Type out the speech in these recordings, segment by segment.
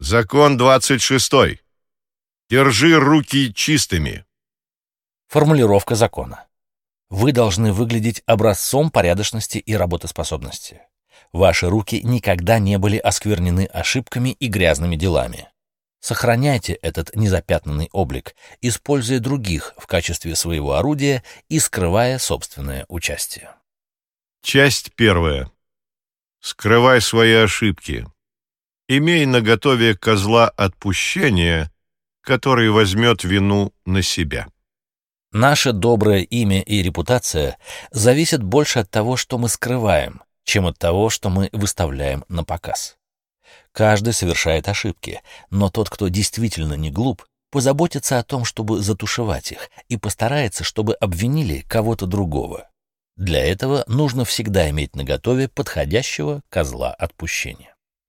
Закон 26. Держи руки чистыми. Формулировка закона. Вы должны выглядеть образцом порядочности и работоспособности. Ваши руки никогда не были осквернены ошибками и грязными делами. Сохраняйте этот незапятнанный облик, используя других в качестве своего орудия и скрывая собственное участие. Часть 1. Скрывай свои ошибки. Имей наготове козла отпущения, который возьмет вину на себя. Наше доброе имя и репутация зависят больше от того, что мы скрываем, чем от того, что мы выставляем на показ. Каждый совершает ошибки, но тот, кто действительно не глуп, позаботится о том, чтобы затушевать их, и постарается, чтобы обвинили кого-то другого. Для этого нужно всегда иметь наготове подходящего козла отпущения.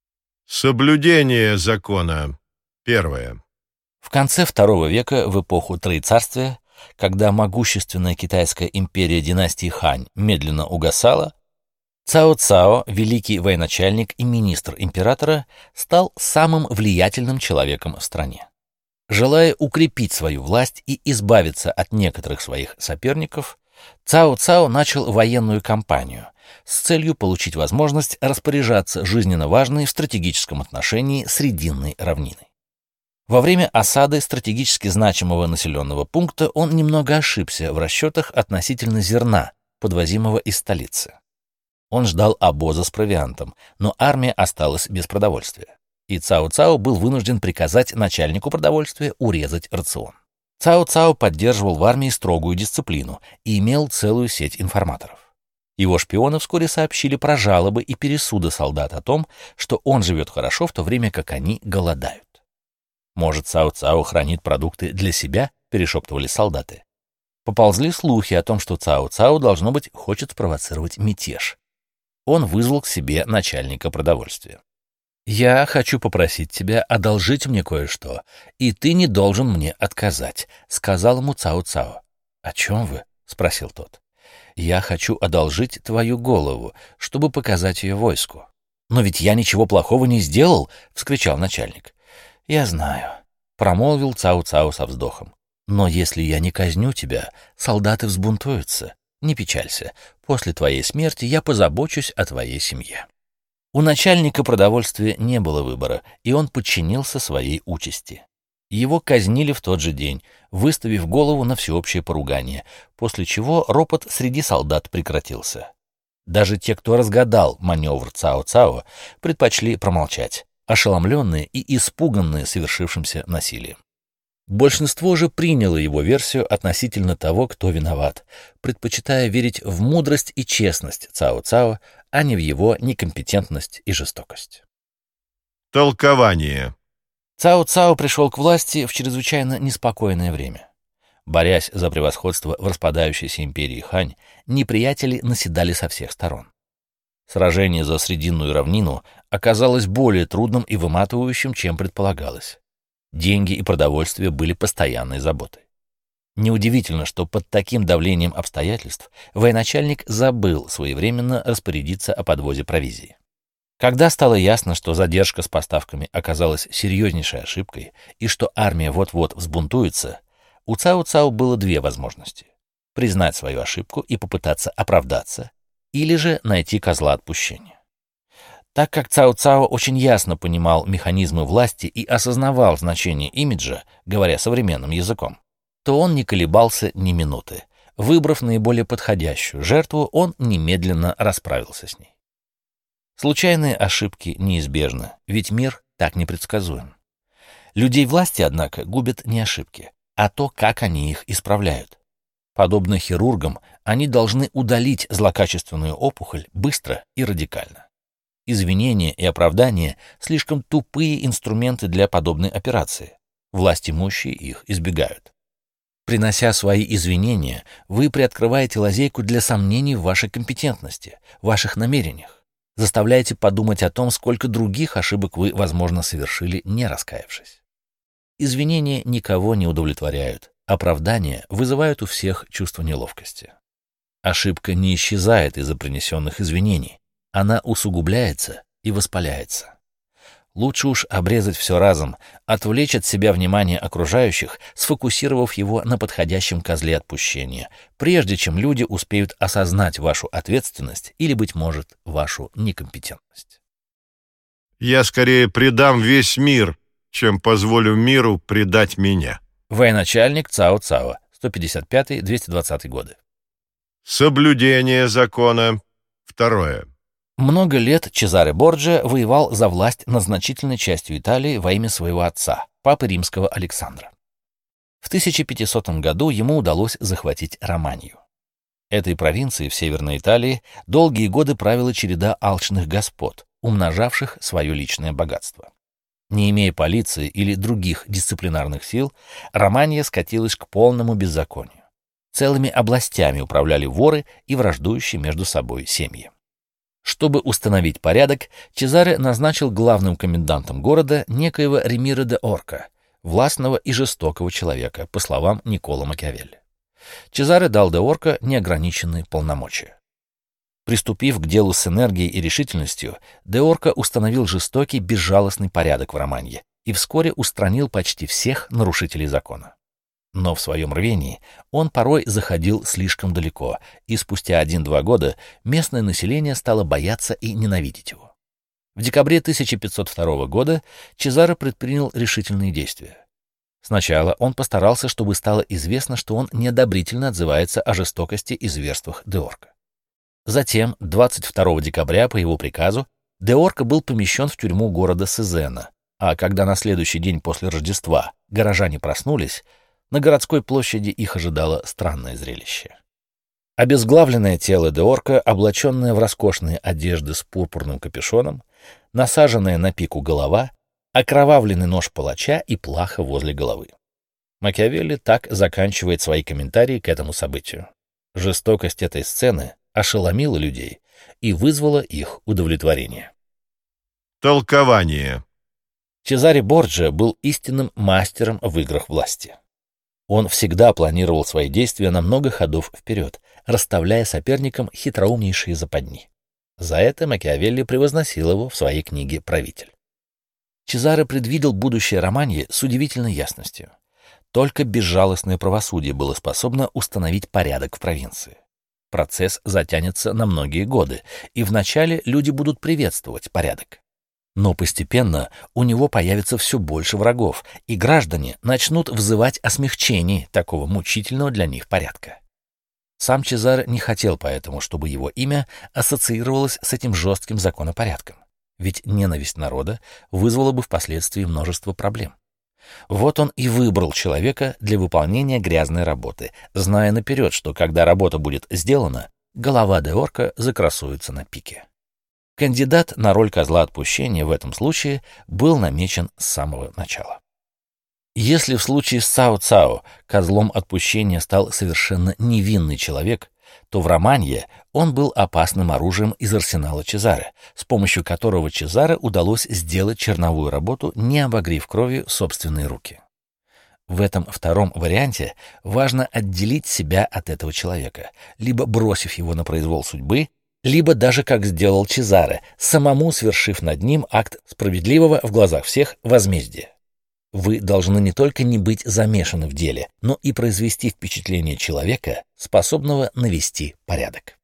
Соблюдение закона. 1. В конце II века, в эпоху Троецарствия, когда могущественная китайская империя династии Хань медленно угасала, Цао Цао, великий военачальник и министр императора, стал самым влиятельным человеком в стране. Желая укрепить свою власть и избавиться от некоторых своих соперников, Цао Цао начал военную кампанию с целью получить возможность распоряжаться жизненно важной в стратегическом отношении Срединной равниной. Во время осады стратегически значимого населенного пункта он немного ошибся в расчетах относительно зерна, подвозимого из столицы. Он ждал обоза с провиантом, но армия осталась без продовольствия, и Цао Цао был вынужден приказать начальнику продовольствия урезать рацион. Цао Цао поддерживал в армии строгую дисциплину и имел целую сеть информаторов. Его шпионы вскоре сообщили про жалобы и пересуды солдат о том, что он живет хорошо, в то время как они голодают. «Может, Цао Цао хранит продукты для себя?» — перешептывали солдаты. Поползли слухи о том, что Цао Цао, должно быть, хочет спровоцировать мятеж. Он вызвал к себе начальника продовольствия. «Я хочу попросить тебя одолжить мне кое-что, и ты не должен мне отказать», — сказал ему Цао Цао. «О чем вы?» — спросил тот. «Я хочу одолжить твою голову, чтобы показать ее войску». «Но ведь я ничего плохого не сделал!» — вскричал начальник. «Я знаю», — промолвил Цао Цао со вздохом. «Но если я не казню тебя, солдаты взбунтуются. Не печалься, после твоей смерти я позабочусь о твоей семье». У начальника продовольствия не было выбора, и он подчинился своей участи. Его казнили в тот же день, выставив голову на всеобщее поругание, после чего ропот среди солдат прекратился. Даже те, кто разгадал маневр Цао Цао, предпочли промолчать, ошеломленные и испуганные совершившимся насилием. Большинство же приняло его версию относительно того, кто виноват, предпочитая верить в мудрость и честность Цао Цао, а не в его некомпетентность и жестокость. Толкование. Цао Цао пришел к власти в чрезвычайно неспокойное время. Борясь за превосходство в распадающейся империи Хань, неприятели наседали со всех сторон. Сражение за Срединную равнину оказалось более трудным и выматывающим, чем предполагалось. Деньги и продовольствие были постоянной заботой. Неудивительно, что под таким давлением обстоятельств военачальник забыл своевременно распорядиться о подвозе провизии. Когда стало ясно, что задержка с поставками оказалась серьезнейшей ошибкой и что армия вот-вот взбунтуется, у Цао Цао было две возможности: признать свою ошибку и попытаться оправдаться, или же найти козла отпущения. Так как Цао Цао очень ясно понимал механизмы власти и осознавал значение имиджа, говоря современным языком, то он не колебался ни минуты. Выбрав наиболее подходящую жертву, он немедленно расправился с ней. Случайные ошибки неизбежны, ведь мир так непредсказуем. Людей власти, однако, губят не ошибки, а то, как они их исправляют. Подобно хирургам, они должны удалить злокачественную опухоль быстро и радикально. Извинения и оправдания — слишком тупые инструменты для подобной операции. Власть имущие их избегают. Принося свои извинения, вы приоткрываете лазейку для сомнений в вашей компетентности, ваших намерениях. Заставляете подумать о том, сколько других ошибок вы, возможно, совершили, не раскаявшись. Извинения никого не удовлетворяют. Оправдания вызывают у всех чувство неловкости. Ошибка не исчезает из-за принесенных извинений. Она усугубляется и воспаляется. Лучше уж обрезать все разом, отвлечь от себя внимание окружающих, сфокусировав его на подходящем козле отпущения, прежде чем люди успеют осознать вашу ответственность или, быть может, вашу некомпетентность. Я скорее предам весь мир, чем позволю миру предать меня. Военачальник Цао Цао, 155-220 годы. Соблюдение закона. Второе. Много лет Чезаре Борджиа воевал за власть над значительной частью Италии во имя своего отца, папы римского Александра. В 1500 году ему удалось захватить Романию. Этой провинции в Северной Италии долгие годы правила череда алчных господ, умножавших свое личное богатство. Не имея полиции или других дисциплинарных сил, Романия скатилась к полному беззаконию. Целыми областями управляли воры и враждующие между собой семьи. Чтобы установить порядок, Чезаре назначил главным комендантом города некоего Ремиро де Орко, властного и жестокого человека, по словам Никколо Макиавелли. Чезаре дал де Орко неограниченные полномочия. Приступив к делу с энергией и решительностью, де Орко установил жестокий, безжалостный порядок в Романье и вскоре устранил почти всех нарушителей закона. Но в своем рвении он порой заходил слишком далеко, и спустя 1-2 года местное население стало бояться и ненавидеть его. В декабре 1502 года Чезаре предпринял решительные действия. Сначала он постарался, чтобы стало известно, что он неодобрительно отзывается о жестокости и зверствах де Орко. Затем, 22 декабря, по его приказу, де Орко был помещен в тюрьму города Сезена, а когда на следующий день после Рождества горожане проснулись, на городской площади их ожидало странное зрелище. Обезглавленное тело де Орко, облаченное в роскошные одежды с пурпурным капюшоном, насаженная на пику голова, окровавленный нож палача и плаха возле головы. Макиавелли так заканчивает свои комментарии к этому событию. Жестокость этой сцены ошеломила людей и вызвала их удовлетворение. Толкование. Чезаре Борджиа был истинным мастером в играх власти. Он всегда планировал свои действия на много ходов вперед, расставляя соперникам хитроумнейшие западни. За это Макиавелли превозносил его в своей книге «Правитель». Чезаре предвидел будущее Романьи с удивительной ясностью. Только безжалостное правосудие было способно установить порядок в провинции. Процесс затянется на многие годы, и вначале люди будут приветствовать порядок. Но постепенно у него появится все больше врагов, и граждане начнут взывать о смягчении такого мучительного для них порядка. Сам Чезаре не хотел поэтому, чтобы его имя ассоциировалось с этим жестким законопорядком, ведь ненависть народа вызвала бы впоследствии множество проблем. Вот он и выбрал человека для выполнения грязной работы, зная наперед, что когда работа будет сделана, голова де Орко закрасуется на пике. Кандидат на роль козла отпущения в этом случае был намечен с самого начала. Если в случае с Цао Цао козлом отпущения стал совершенно невинный человек, то в Романье он был опасным оружием из арсенала Чезаре, с помощью которого Чезаре удалось сделать черновую работу, не обогрев кровью собственные руки. В этом втором варианте важно отделить себя от этого человека, либо бросив его на произвол судьбы, либо даже, как сделал Чезаре, самому свершив над ним акт справедливого в глазах всех возмездия. Вы должны не только не быть замешаны в деле, но и произвести впечатление человека, способного навести порядок.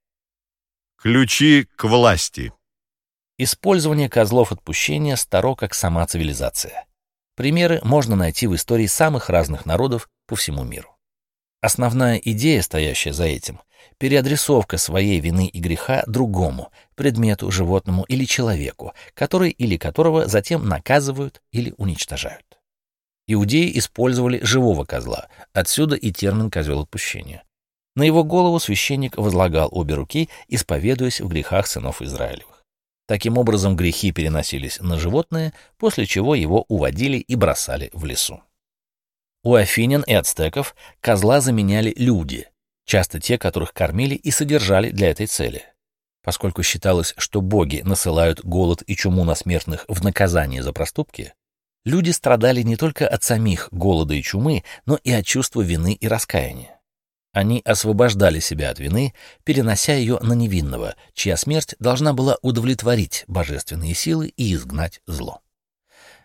Ключи к власти. Использование козлов отпущения старо, как сама цивилизация. Примеры можно найти в истории самых разных народов по всему миру. Основная идея, стоящая за этим, переадресовка своей вины и греха другому, предмету, животному или человеку, который или которого затем наказывают или уничтожают. Иудеи использовали живого козла, отсюда и термин «козел отпущения». На его голову священник возлагал обе руки, исповедуясь в грехах сынов Израилевых. Таким образом, грехи переносились на животное, после чего его уводили и бросали в лесу. У афинян и ацтеков козла заменяли люди, часто те, которых кормили и содержали для этой цели. Поскольку считалось, что боги насылают голод и чуму на смертных в наказание за проступки, люди страдали не только от самих голода и чумы, но и от чувства вины и раскаяния. Они освобождали себя от вины, перенося ее на невинного, чья смерть должна была удовлетворить божественные силы и изгнать зло.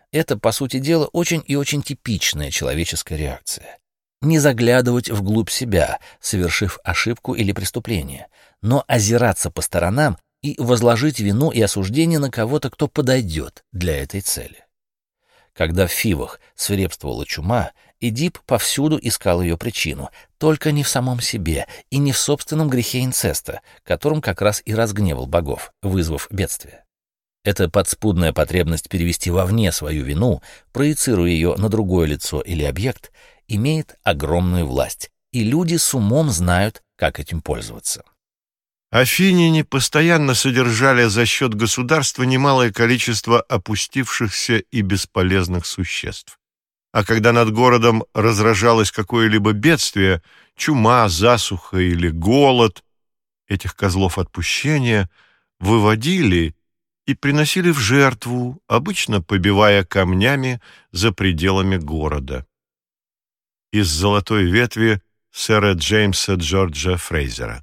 Это, по сути дела, очень и очень типичная человеческая реакция. Не заглядывать вглубь себя, совершив ошибку или преступление, но озираться по сторонам и возложить вину и осуждение на кого-то, кто подойдет для этой цели. Когда в Фивах свирепствовала чума, Эдип повсюду искал ее причину, только не в самом себе и не в собственном грехе инцеста, которым как раз и разгневал богов, вызвав бедствие. Эта подспудная потребность перевести вовне свою вину, проецируя ее на другое лицо или объект, имеет огромную власть, и люди с умом знают, как этим пользоваться. Афиняне постоянно содержали за счет государства немалое количество опустившихся и бесполезных существ. А когда над городом разражалось какое-либо бедствие, чума, засуха или голод, этих козлов отпущения выводили и приносили в жертву, обычно побивая камнями за пределами города. Из «Золотой ветви» сэра Джеймса Джорджа Фрейзера.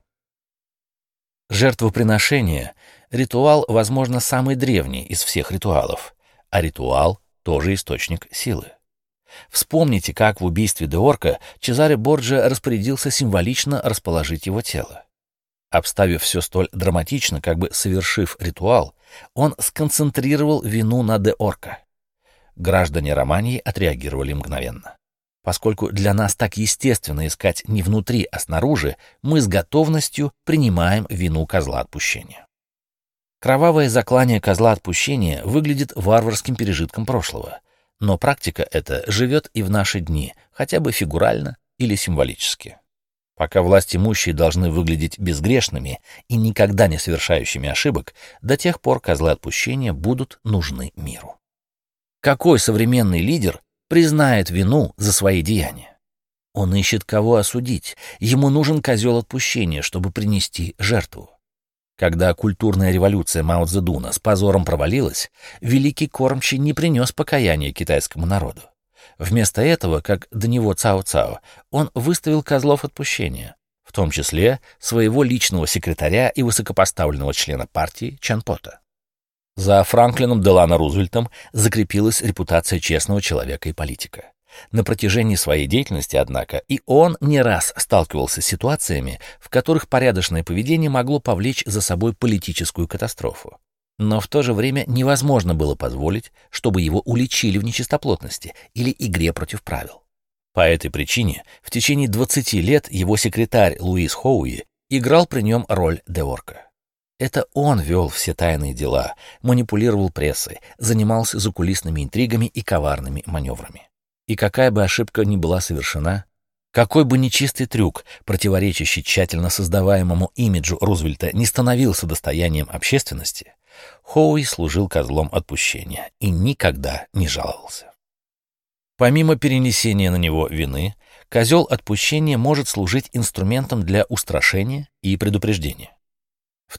Жертвоприношение — ритуал, возможно, самый древний из всех ритуалов, а ритуал — тоже источник силы. Вспомните, как в убийстве Деорка Чезаре Борджиа распорядился символично расположить его тело. Обставив все столь драматично, как бы совершив ритуал, он сконцентрировал вину на Деорка. Граждане Романии отреагировали мгновенно. Поскольку для нас так естественно искать не внутри, а снаружи, мы с готовностью принимаем вину козла отпущения. Кровавое заклание козла отпущения выглядит варварским пережитком прошлого, но практика эта живет и в наши дни, хотя бы фигурально или символически. Пока властимущие должны выглядеть безгрешными и никогда не совершающими ошибок, до тех пор козлы отпущения будут нужны миру. Какой современный лидер признает вину за свои деяния? Он ищет кого осудить, ему нужен козел отпущения, чтобы принести жертву. Когда культурная революция Мао Цзэдуна с позором провалилась, великий кормчий не принес покаяния китайскому народу. Вместо этого, как до него Цао Цао, он выставил козлов отпущения, в том числе своего личного секретаря и высокопоставленного члена партии Чан Пота. За Франклином Делано Рузвельтом закрепилась репутация честного человека и политика. На протяжении своей деятельности, однако, и он не раз сталкивался с ситуациями, в которых порядочное поведение могло повлечь за собой политическую катастрофу. Но в то же время невозможно было позволить, чтобы его уличили в нечистоплотности или игре против правил. По этой причине в течение 20 лет его секретарь Луис Хоуи играл при нем роль Деорка. Это он вел все тайные дела, манипулировал прессой, занимался закулисными интригами и коварными маневрами. И какая бы ошибка ни была совершена, какой бы нечистый трюк, противоречащий тщательно создаваемому имиджу Рузвельта, не становился достоянием общественности, Хоуи служил козлом отпущения и никогда не жаловался. Помимо перенесения на него вины, козел отпущения может служить инструментом для устрашения и предупреждения. В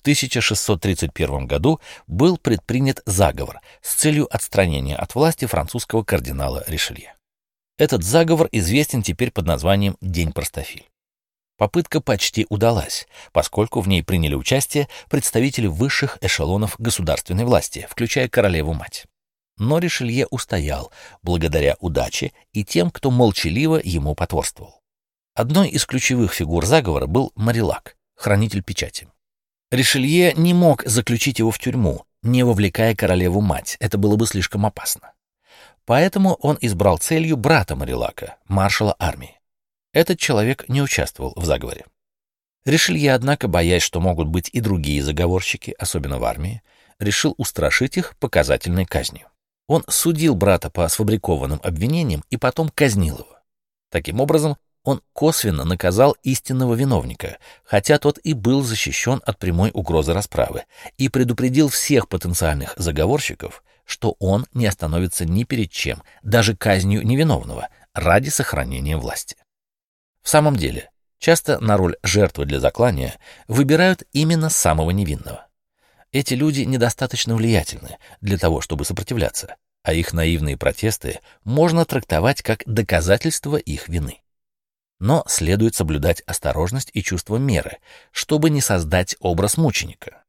1631 году был предпринят заговор с целью отстранения от власти французского кардинала Ришелье. Этот заговор известен теперь под названием «День простофиль». Попытка почти удалась, поскольку в ней приняли участие представители высших эшелонов государственной власти, включая королеву-мать. Но Ришелье устоял благодаря удаче и тем, кто молчаливо ему потворствовал. Одной из ключевых фигур заговора был Марилак, хранитель печати. Ришелье не мог заключить его в тюрьму, не вовлекая королеву-мать, это было бы слишком опасно. Поэтому он избрал целью брата Марилака, маршала армии. Этот человек не участвовал в заговоре. Ришелье, однако, боясь, что могут быть и другие заговорщики, особенно в армии, решил устрашить их показательной казнью. Он судил брата по сфабрикованным обвинениям и потом казнил его. Таким образом, он косвенно наказал истинного виновника, хотя тот и был защищен от прямой угрозы расправы, и предупредил всех потенциальных заговорщиков, что он не остановится ни перед чем, даже казнью невиновного, ради сохранения власти. В самом деле, часто на роль жертвы для заклания выбирают именно самого невинного. Эти люди недостаточно влиятельны для того, чтобы сопротивляться, а их наивные протесты можно трактовать как доказательство их вины. Но следует соблюдать осторожность и чувство меры, чтобы не создать образ мученика.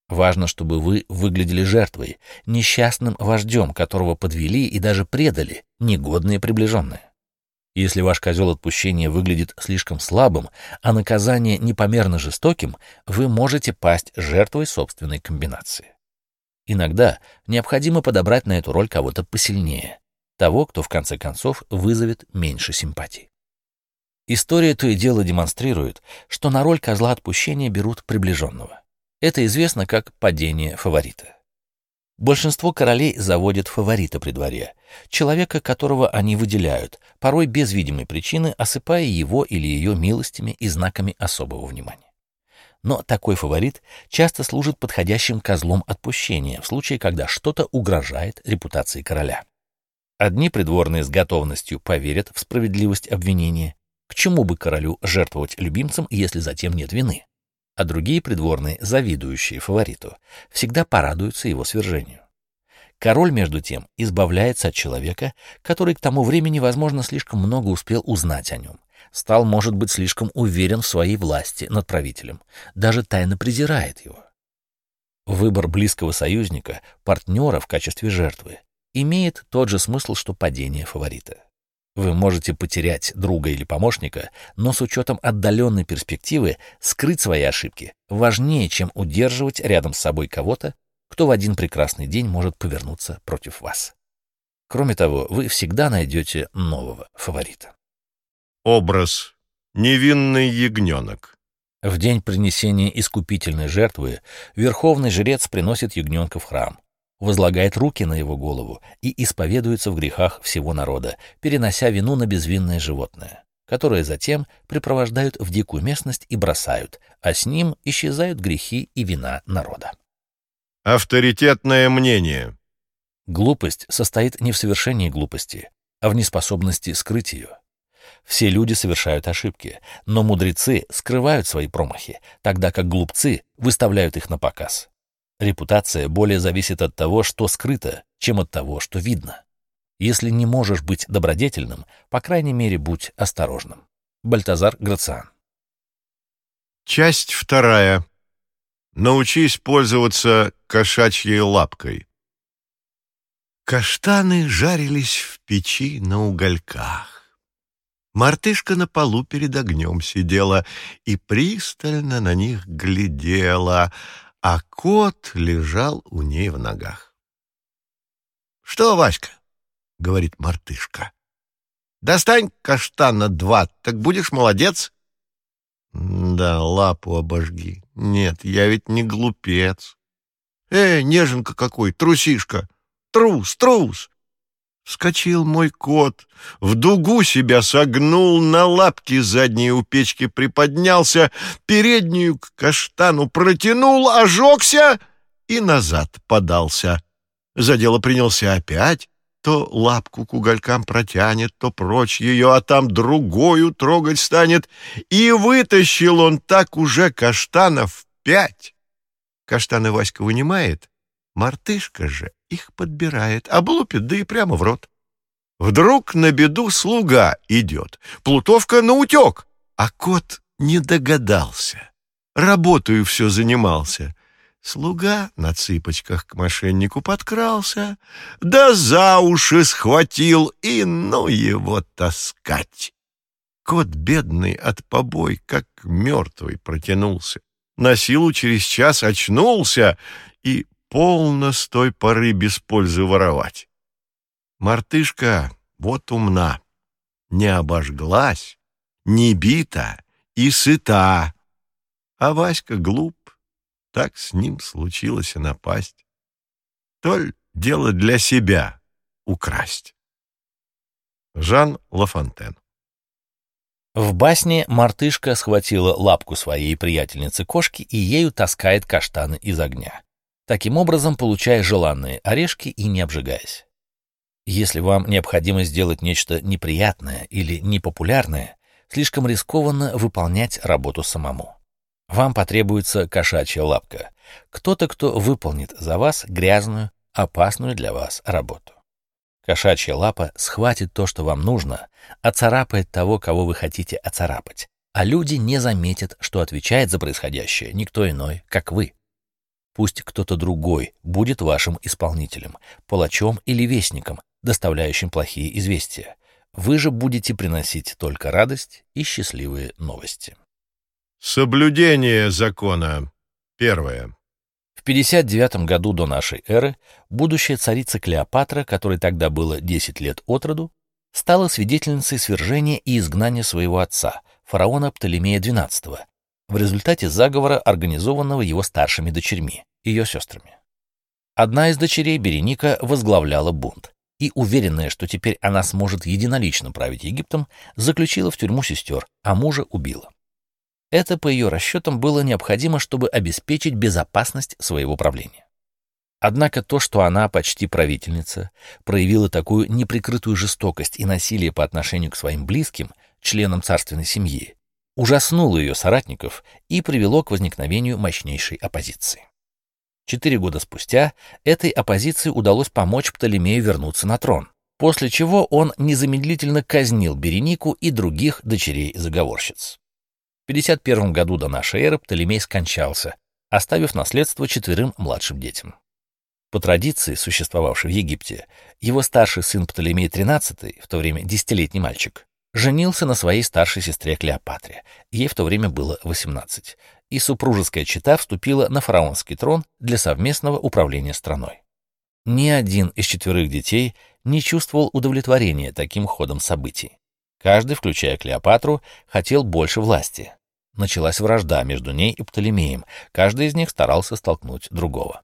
Важно, чтобы вы выглядели жертвой, несчастным вождем, которого подвели и даже предали негодные приближенные. Если ваш козел отпущения выглядит слишком слабым, а наказание непомерно жестоким, вы можете пасть жертвой собственной комбинации. Иногда необходимо подобрать на эту роль кого-то посильнее, того, кто в конце концов вызовет меньше симпатий. История то и дело демонстрирует, что на роль козла отпущения берут приближенного. Это известно как падение фаворита. Большинство королей заводят фаворита при дворе, человека, которого они выделяют, порой без видимой причины, осыпая его или ее милостями и знаками особого внимания. Но такой фаворит часто служит подходящим козлом отпущения в случае, когда что-то угрожает репутации короля. Одни придворные с готовностью поверят в справедливость обвинения, к чему бы королю жертвовать любимцем, если затем нет вины, а другие придворные, завидующие фавориту, всегда порадуются его свержению. Король, между тем, избавляется от человека, который к тому времени, возможно, слишком много успел узнать о нем, стал, может быть, слишком уверен в своей власти над правителем, даже тайно презирает его. Выбор близкого союзника, партнера в качестве жертвы, имеет тот же смысл, что падение фаворита. Вы можете потерять друга или помощника, но с учетом отдаленной перспективы скрыть свои ошибки важнее, чем удерживать рядом с собой кого-то, кто в один прекрасный день может повернуться против вас. Кроме того, вы всегда найдете нового фаворита. Образ. Невинный ягненок. В день принесения искупительной жертвы верховный жрец приносит ягненка в храм, возлагает руки на его голову и исповедуется в грехах всего народа, перенося вину на безвинное животное, которое затем припровождают в дикую местность и бросают, а с ним исчезают грехи и вина народа. Авторитетное мнение. Глупость состоит не в совершении глупости, а в неспособности скрыть ее. Все люди совершают ошибки, но мудрецы скрывают свои промахи, тогда как глупцы выставляют их на показ. Репутация более зависит от того, что скрыто, чем от того, что видно. Если не можешь быть добродетельным, по крайней мере, будь осторожным. Бальтазар Грациан. Часть 2. Научись пользоваться кошачьей лапкой. Каштаны жарились в печи на угольках. Мартышка на полу перед огнем сидела и пристально на них глядела, а кот лежал у ней в ногах. — Что, Васька? — говорит мартышка. — Достань каштана 2, так будешь молодец. — Да, лапу обожги. Нет, я ведь не глупец. Неженка какой, трусишка. Трус, трус. Вскочил мой кот, в дугу себя согнул, на лапки задние у печки приподнялся, переднюю к каштану протянул, ожегся и назад подался. За дело принялся опять, то лапку к уголькам протянет, то прочь ее, а там другую трогать станет, и вытащил он так уже каштанов 5. Каштаны Васька вынимает, мартышка же их подбирает, облупит, да и прямо в рот. Вдруг на беду слуга идет, плутовка наутек, а кот не догадался. Работаю все занимался. Слуга на цыпочках к мошеннику подкрался, да за уши схватил, и ну его таскать. Кот бедный от побой, как мертвый, протянулся. На силу через час очнулся и полно с той поры без пользы воровать. Мартышка вот умна, не обожглась, не бита и сыта, а Васька глуп, так с ним случилось и напасть. Толь дело для себя украсть. Жан Лафонтен. В басне мартышка схватила лапку своей приятельницы-кошки и ею таскает каштаны из огня, таким образом получая желанные орешки и не обжигаясь. Если вам необходимо сделать нечто неприятное или непопулярное, слишком рискованно выполнять работу самому. Вам потребуется кошачья лапка, кто-то, кто выполнит за вас грязную, опасную для вас работу. Кошачья лапа схватит то, что вам нужно, оцарапает того, кого вы хотите оцарапать, а люди не заметят, что отвечает за происходящее никто иной, как вы. Пусть кто-то другой будет вашим исполнителем, палачом или вестником, доставляющим плохие известия. Вы же будете приносить только радость и счастливые новости. Соблюдение закона. Первое. В 59 году до нашей эры будущая царица Клеопатра, которой тогда было 10 лет от роду, стала свидетельницей свержения и изгнания своего отца, фараона Птолемея XII, в результате заговора, организованного его старшими дочерьми, ее сестрами. Одна из дочерей, Береника, возглавляла бунт и, уверенная, что теперь она сможет единолично править Египтом, заключила в тюрьму сестер, а мужа убила. Это, по ее расчетам, было необходимо, чтобы обеспечить безопасность своего правления. Однако то, что она, почти правительница, проявила такую неприкрытую жестокость и насилие по отношению к своим близким, членам царственной семьи, ужаснуло ее соратников и привело к возникновению мощнейшей оппозиции. 4 года спустя этой оппозиции удалось помочь Птолемею вернуться на трон, после чего он незамедлительно казнил Беренику и других дочерей-заговорщиц. В 51 году до нашей эры Птолемей скончался, оставив наследство 4 младшим детям. По традиции, существовавшей в Египте, его старший сын Птолемей XIII, в то время 10-летний мальчик, женился на своей старшей сестре Клеопатре, ей в то время было 18, и супружеская чета вступила на фараонский трон для совместного управления страной. Ни один из 4 детей не чувствовал удовлетворения таким ходом событий. Каждый, включая Клеопатру, хотел больше власти. Началась вражда между ней и Птолемеем, каждый из них старался столкнуть другого.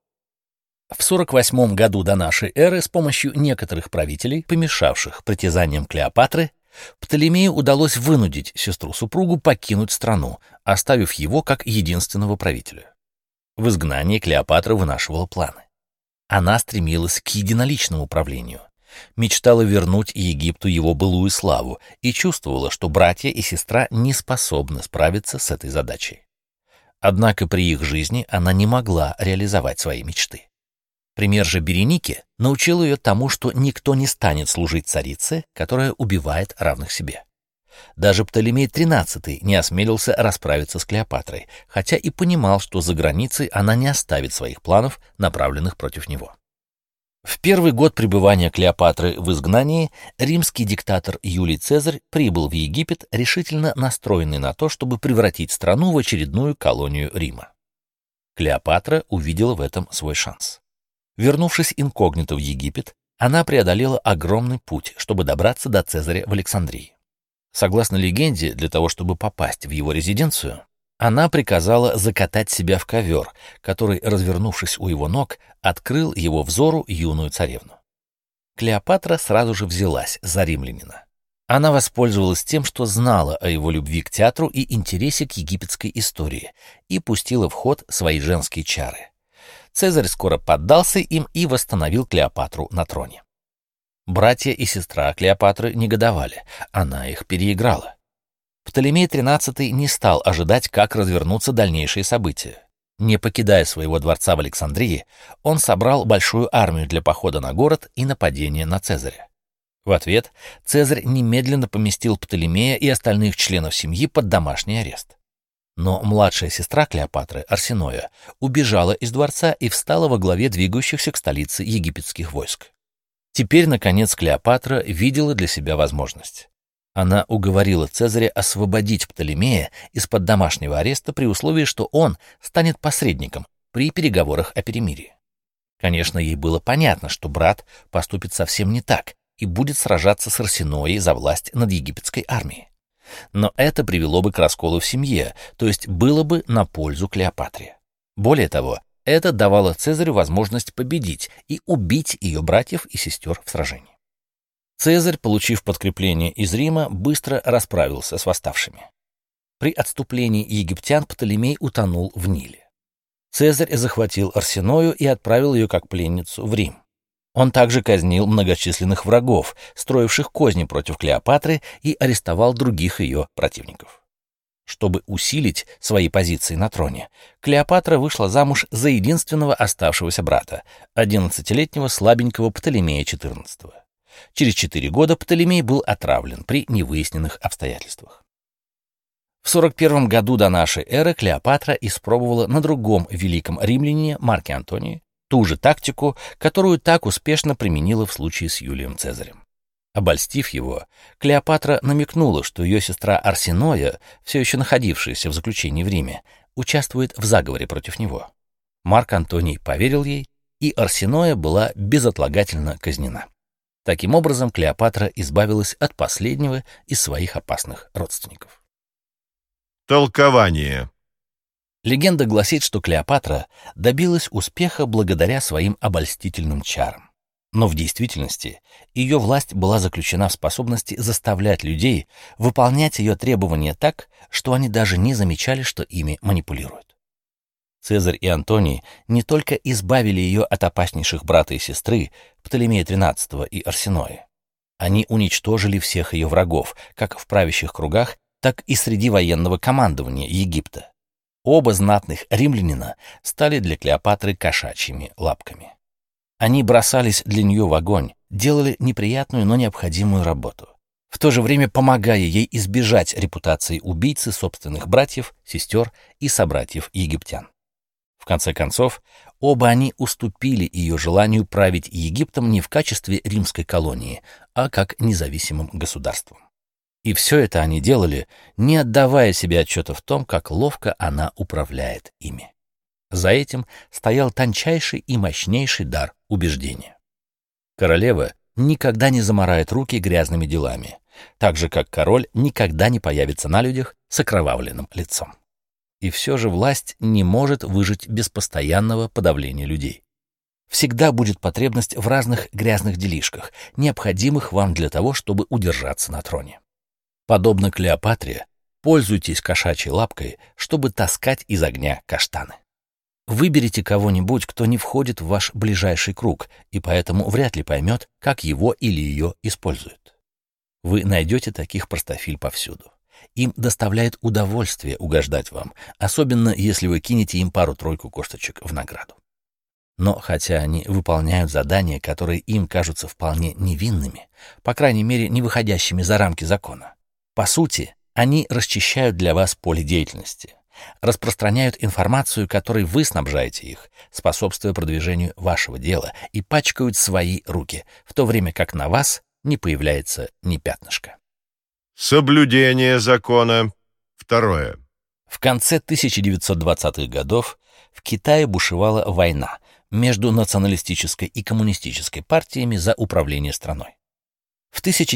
В 48 году до нашей эры с помощью некоторых правителей, помешавших притязаниям Клеопатры, Птолемею удалось вынудить сестру-супругу покинуть страну, оставив его как единственного правителя. В изгнании Клеопатра вынашивала планы. Она стремилась к единоличному правлению, мечтала вернуть Египту его былую славу и чувствовала, что братья и сестра не способны справиться с этой задачей. Однако при их жизни она не могла реализовать свои мечты. Пример же Береники научил ее тому, что никто не станет служить царице, которая убивает равных себе. Даже Птолемей XIII не осмелился расправиться с Клеопатрой, хотя и понимал, что за границей она не оставит своих планов, направленных против него. В первый год пребывания Клеопатры в изгнании римский диктатор Юлий Цезарь прибыл в Египет, решительно настроенный на то, чтобы превратить страну в очередную колонию Рима. Клеопатра увидела в этом свой шанс. Вернувшись инкогнито в Египет, она преодолела огромный путь, чтобы добраться до Цезаря в Александрии. Согласно легенде, для того, чтобы попасть в его резиденцию, она приказала закатать себя в ковер, который, развернувшись у его ног, открыл его взору юную царевну. Клеопатра сразу же взялась за римлянина. Она воспользовалась тем, что знала о его любви к театру и интересе к египетской истории, и пустила в ход свои женские чары. Цезарь скоро поддался им и восстановил Клеопатру на троне. Братья и сестра Клеопатры негодовали, она их переиграла. Птолемей XIII не стал ожидать, как развернутся дальнейшие события. Не покидая своего дворца в Александрии, он собрал большую армию для похода на город и нападения на Цезаря. В ответ Цезарь немедленно поместил Птолемея и остальных членов семьи под домашний арест. Но младшая сестра Клеопатры, Арсеноя, убежала из дворца и встала во главе двигающихся к столице египетских войск. Теперь, наконец, Клеопатра видела для себя возможность. Она уговорила Цезаря освободить Птолемея из-под домашнего ареста при условии, что он станет посредником при переговорах о перемирии. Конечно, ей было понятно, что брат поступит совсем не так и будет сражаться с Арсеноей за власть над египетской армией. Но это привело бы к расколу в семье, то есть было бы на пользу Клеопатре. Более того, это давало Цезарю возможность победить и убить ее братьев и сестер в сражении. Цезарь, получив подкрепление из Рима, быстро расправился с восставшими. При отступлении египтян Птолемей утонул в Ниле. Цезарь захватил Арсеною и отправил ее как пленницу в Рим. Он также казнил многочисленных врагов, строивших козни против Клеопатры, и арестовал других ее противников. Чтобы усилить свои позиции на троне, Клеопатра вышла замуж за единственного оставшегося брата, 11-летнего слабенького Птолемея XIV. Через 4 года Птолемей был отравлен при невыясненных обстоятельствах. В 41 году до нашей эры Клеопатра испробовала на другом великом римлянине Марке Антонии ту же тактику, которую так успешно применила в случае с Юлием Цезарем. Обольстив его, Клеопатра намекнула, что ее сестра Арсеноя, все еще находившаяся в заключении в Риме, участвует в заговоре против него. Марк Антоний поверил ей, и Арсеноя была безотлагательно казнена. Таким образом, Клеопатра избавилась от последнего из своих опасных родственников. Толкование. Легенда гласит, что Клеопатра добилась успеха благодаря своим обольстительным чарам. Но в действительности ее власть была заключена в способности заставлять людей выполнять ее требования так, что они даже не замечали, что ими манипулируют. Цезарь и Антоний не только избавили ее от опаснейших брата и сестры Птолемея XIII и Арсеноя. Они уничтожили всех ее врагов, как в правящих кругах, так и среди военного командования Египта. Оба знатных римлянина стали для Клеопатры кошачьими лапками. Они бросались для нее в огонь, делали неприятную, но необходимую работу, в то же время помогая ей избежать репутации убийцы собственных братьев, сестер и собратьев египтян. В конце концов, оба они уступили ее желанию править Египтом не в качестве римской колонии, а как независимым государством. И все это они делали, не отдавая себе отчета в том, как ловко она управляет ими. За этим стоял тончайший и мощнейший дар убеждения. Королева никогда не замарает руки грязными делами, так же, как король никогда не появится на людях с окровавленным лицом. И все же власть не может выжить без постоянного подавления людей. Всегда будет потребность в разных грязных делишках, необходимых вам для того, чтобы удержаться на троне. Подобно Клеопатре, пользуйтесь кошачьей лапкой, чтобы таскать из огня каштаны. Выберите кого-нибудь, кто не входит в ваш ближайший круг и поэтому вряд ли поймет, как его или ее используют. Вы найдете таких простофиль повсюду. Им доставляет удовольствие угождать вам, особенно если вы кинете им пару-тройку косточек в награду. Но хотя они выполняют задания, которые им кажутся вполне невинными, по крайней мере, не выходящими за рамки закона, по сути, они расчищают для вас поле деятельности, распространяют информацию, которой вы снабжаете их, способствуя продвижению вашего дела, и пачкают свои руки, в то время как на вас не появляется ни пятнышка. Соблюдение закона. Второе. В конце 1920-х годов в Китае бушевала война между националистической и коммунистической партиями за управление страной. В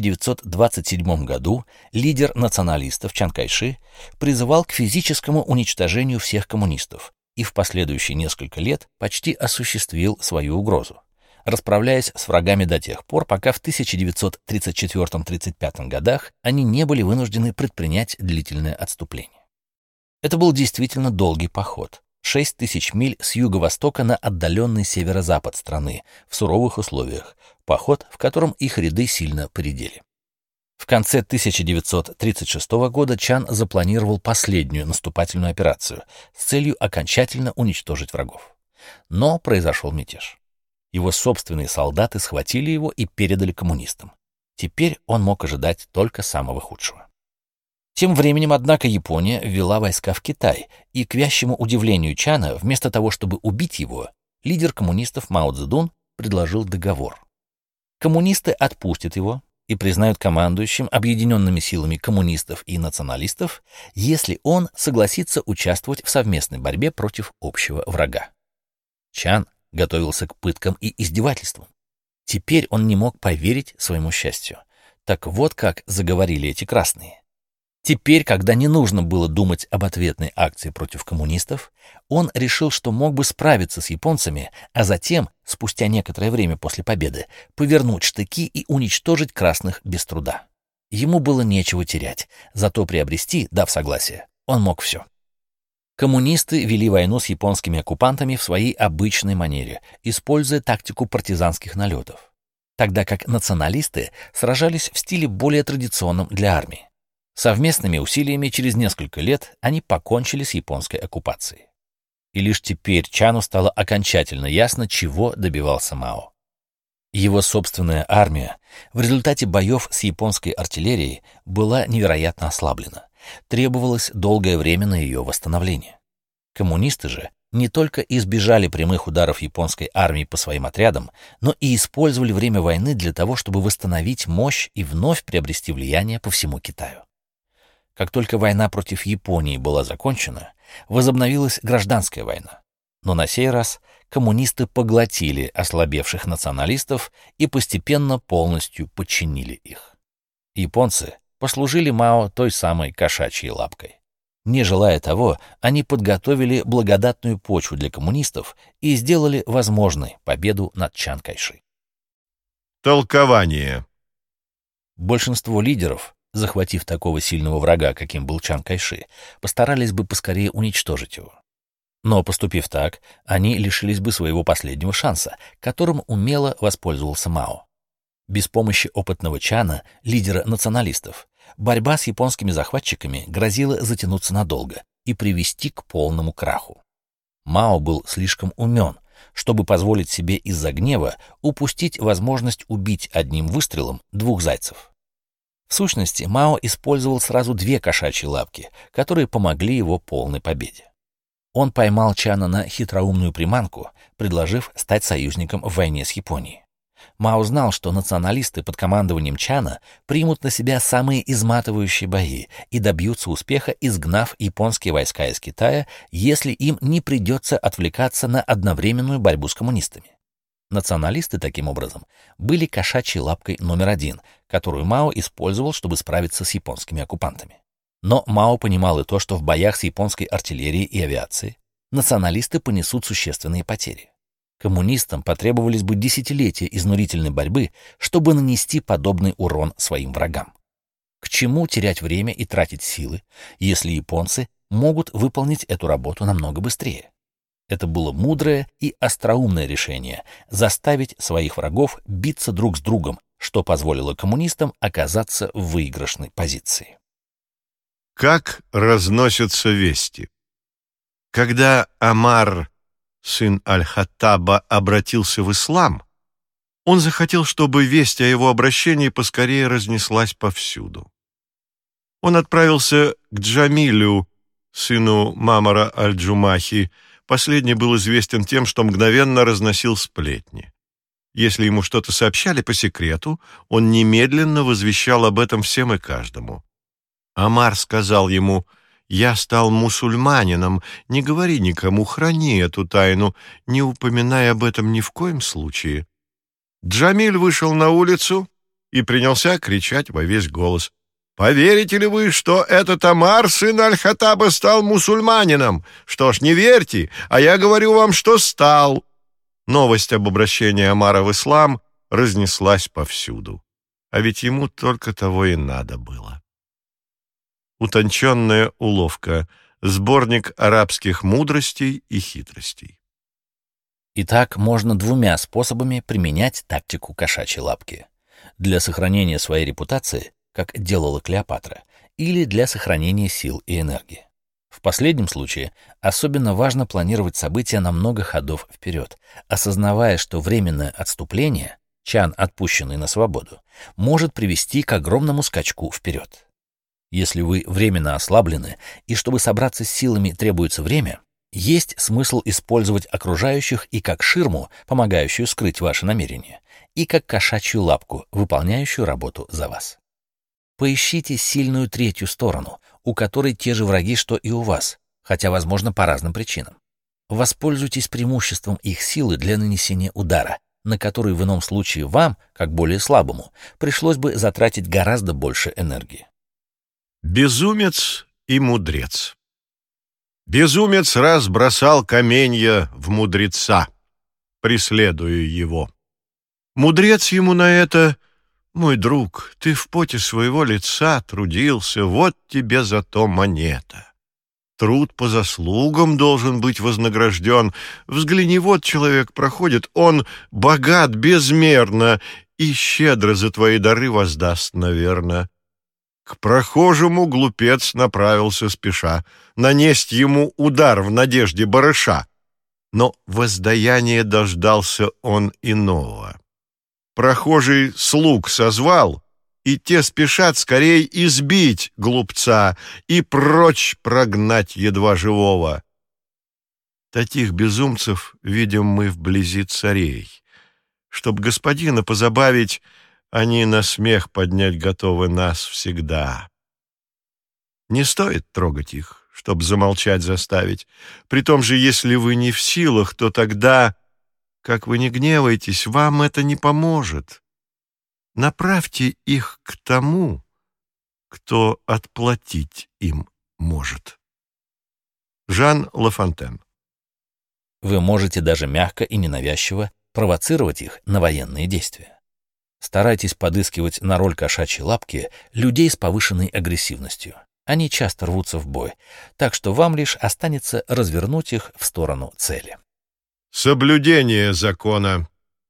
1927 году лидер националистов Чан Кайши призывал к физическому уничтожению всех коммунистов и в последующие несколько лет почти осуществил свою угрозу, расправляясь с врагами до тех пор, пока в 1934-35 годах они не были вынуждены предпринять длительное отступление. Это был действительно долгий поход. 6000 миль с юго-востока на отдаленный северо-запад страны в суровых условиях, поход, в котором их ряды сильно поредели. В конце 1936 года Чан запланировал последнюю наступательную операцию с целью окончательно уничтожить врагов. Но произошел мятеж. Его собственные солдаты схватили его и передали коммунистам. Теперь он мог ожидать только самого худшего. Тем временем, однако, Япония ввела войска в Китай, и, к вящему удивлению Чана, вместо того, чтобы убить его, лидер коммунистов Мао Цзэдун предложил договор. Коммунисты отпустят его и признают командующим объединенными силами коммунистов и националистов, если он согласится участвовать в совместной борьбе против общего врага. Чан готовился к пыткам и издевательствам. Теперь он не мог поверить своему счастью. Так вот как заговорили эти красные. Теперь, когда не нужно было думать об ответной акции против коммунистов, он решил, что мог бы справиться с японцами, а затем, спустя некоторое время после победы, повернуть штыки и уничтожить красных без труда. Ему было нечего терять, зато приобрести, дав согласие, он мог все. Коммунисты вели войну с японскими оккупантами в своей обычной манере, используя тактику партизанских налетов, тогда как националисты сражались в стиле более традиционном для армии. Совместными усилиями через несколько лет они покончили с японской оккупацией. И лишь теперь Чану стало окончательно ясно, чего добивался Мао. Его собственная армия в результате боев с японской артиллерией была невероятно ослаблена, Требовалось долгое время на ее восстановление. Коммунисты же не только избежали прямых ударов японской армии по своим отрядам, но и использовали время войны для того, чтобы восстановить мощь и вновь приобрести влияние по всему Китаю. Как только война против Японии была закончена, возобновилась гражданская война. Но на сей раз коммунисты поглотили ослабевших националистов и постепенно полностью подчинили их. Японцы послужили Мао той самой кошачьей лапкой. Не желая того, они подготовили благодатную почву для коммунистов и сделали возможной победу над Чан Кайши. Толкование. Большинство лидеров, захватив такого сильного врага, каким был Чан Кайши, постарались бы поскорее уничтожить его. Но, поступив так, они лишились бы своего последнего шанса, которым умело воспользовался Мао. Без помощи опытного Чана, лидера националистов, борьба с японскими захватчиками грозила затянуться надолго и привести к полному краху. Мао был слишком умен, чтобы позволить себе из-за гнева упустить возможность убить одним выстрелом двух зайцев. В сущности, Мао использовал сразу две кошачьи лапки, которые помогли его полной победе. Он поймал Чана на хитроумную приманку, предложив стать союзником в войне с Японией. Мао знал, что националисты под командованием Чана примут на себя самые изматывающие бои и добьются успеха, изгнав японские войска из Китая, если им не придется отвлекаться на одновременную борьбу с коммунистами. Националисты, таким образом, были кошачьей лапкой номер один, которую Мао использовал, чтобы справиться с японскими оккупантами. Но Мао понимал и то, что в боях с японской артиллерией и авиацией националисты понесут существенные потери. Коммунистам потребовались бы десятилетия изнурительной борьбы, чтобы нанести подобный урон своим врагам. К чему терять время и тратить силы, если японцы могут выполнить эту работу намного быстрее? Это было мудрое и остроумное решение — заставить своих врагов биться друг с другом, что позволило коммунистам оказаться в выигрышной позиции. Как разносятся вести? Когда Омар, сын Аль-Хаттаба, обратился в ислам, он захотел, чтобы весть о его обращении поскорее разнеслась повсюду. Он отправился к Джамилю, сыну Мамара Аль-Джумахи. Последний был известен тем, что мгновенно разносил сплетни. Если ему что-то сообщали по секрету, он немедленно возвещал об этом всем и каждому. Омар сказал ему: «Я стал мусульманином, не говори никому, храни эту тайну, не упоминай об этом ни в коем случае». Джамиль вышел на улицу и принялся кричать во весь голос: «Поверите ли вы, что этот Омар, сын Аль-Хаттаба, стал мусульманином? Что ж, не верьте, а я говорю вам, что стал». Новость об обращении Омара в ислам разнеслась повсюду. А ведь ему только того и надо было. Утонченная уловка. Сборник арабских мудростей и хитростей. Итак, можно двумя способами применять тактику кошачьей лапки. Для сохранения своей репутации, как делала Клеопатра, или для сохранения сил и энергии. В последнем случае особенно важно планировать события на много ходов вперед, осознавая, что временное отступление, Чан, отпущенный на свободу, может привести к огромному скачку вперед. Если вы временно ослаблены, и чтобы собраться с силами требуется время, есть смысл использовать окружающих и как ширму, помогающую скрыть ваши намерения, и как кошачью лапку, выполняющую работу за вас. Поищите сильную третью сторону, у которой те же враги, что и у вас, хотя, возможно, по разным причинам. Воспользуйтесь преимуществом их силы для нанесения удара, на который в ином случае вам, как более слабому, пришлось бы затратить гораздо больше энергии. Безумец и мудрец. Безумец раз бросал каменья в мудреца, преследуя его. Мудрец ему на это: «Мой друг, ты в поте своего лица трудился, вот тебе зато монета. Труд по заслугам должен быть вознагражден. Взгляни, вот человек проходит, он богат безмерно и щедро за твои дары воздаст, наверно». К прохожему глупец направился спеша, нанесть ему удар в надежде барыша. Но воздаяния дождался он иного. Прохожий слуг созвал и те спешат скорей избить глупца и прочь прогнать едва живого. Таких безумцев видим мы вблизи царей. Чтоб господина позабавить, они на смех поднять готовы нас всегда. Не стоит трогать их, чтоб замолчать заставить. При том же, если вы не в силах, то тогда, как вы не гневаетесь, вам это не поможет. Направьте их к тому, кто отплатить им может. Жан Лафонтен. Вы можете даже мягко и ненавязчиво провоцировать их на военные действия. Старайтесь подыскивать на роль кошачьей лапки людей с повышенной агрессивностью. Они часто рвутся в бой, так что вам лишь останется развернуть их в сторону цели. Соблюдение закона.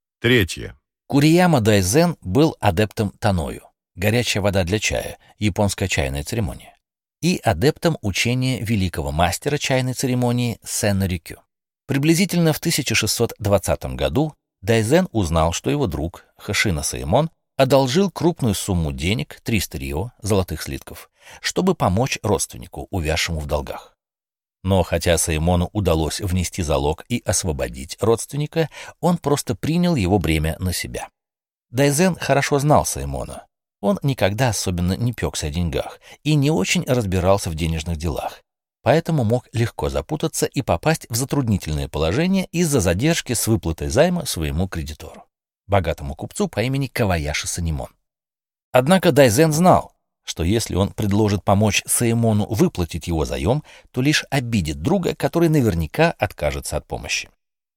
3. Курияма Дайзен был адептом таною, горячая вода для чая, японская чайная церемония, и адептом учения великого мастера чайной церемонии Сен-Рикю. Приблизительно в 1620 году Дайзен узнал, что его друг Хошино Саэмон одолжил крупную сумму денег, 300 рио, золотых слитков, чтобы помочь родственнику, увязшему в долгах. Но хотя Саэмону удалось внести залог и освободить родственника, он просто принял его бремя на себя. Дайзен хорошо знал Саэмона. Он никогда особенно не пекся о деньгах и не очень разбирался в денежных делах, поэтому мог легко запутаться и попасть в затруднительное положение из-за задержки с выплатой займа своему кредитору, богатому купцу по имени Каваяши Санимон. Однако Дайзен знал, что если он предложит помочь Саэмону выплатить его заем, то лишь обидит друга, который наверняка откажется от помощи.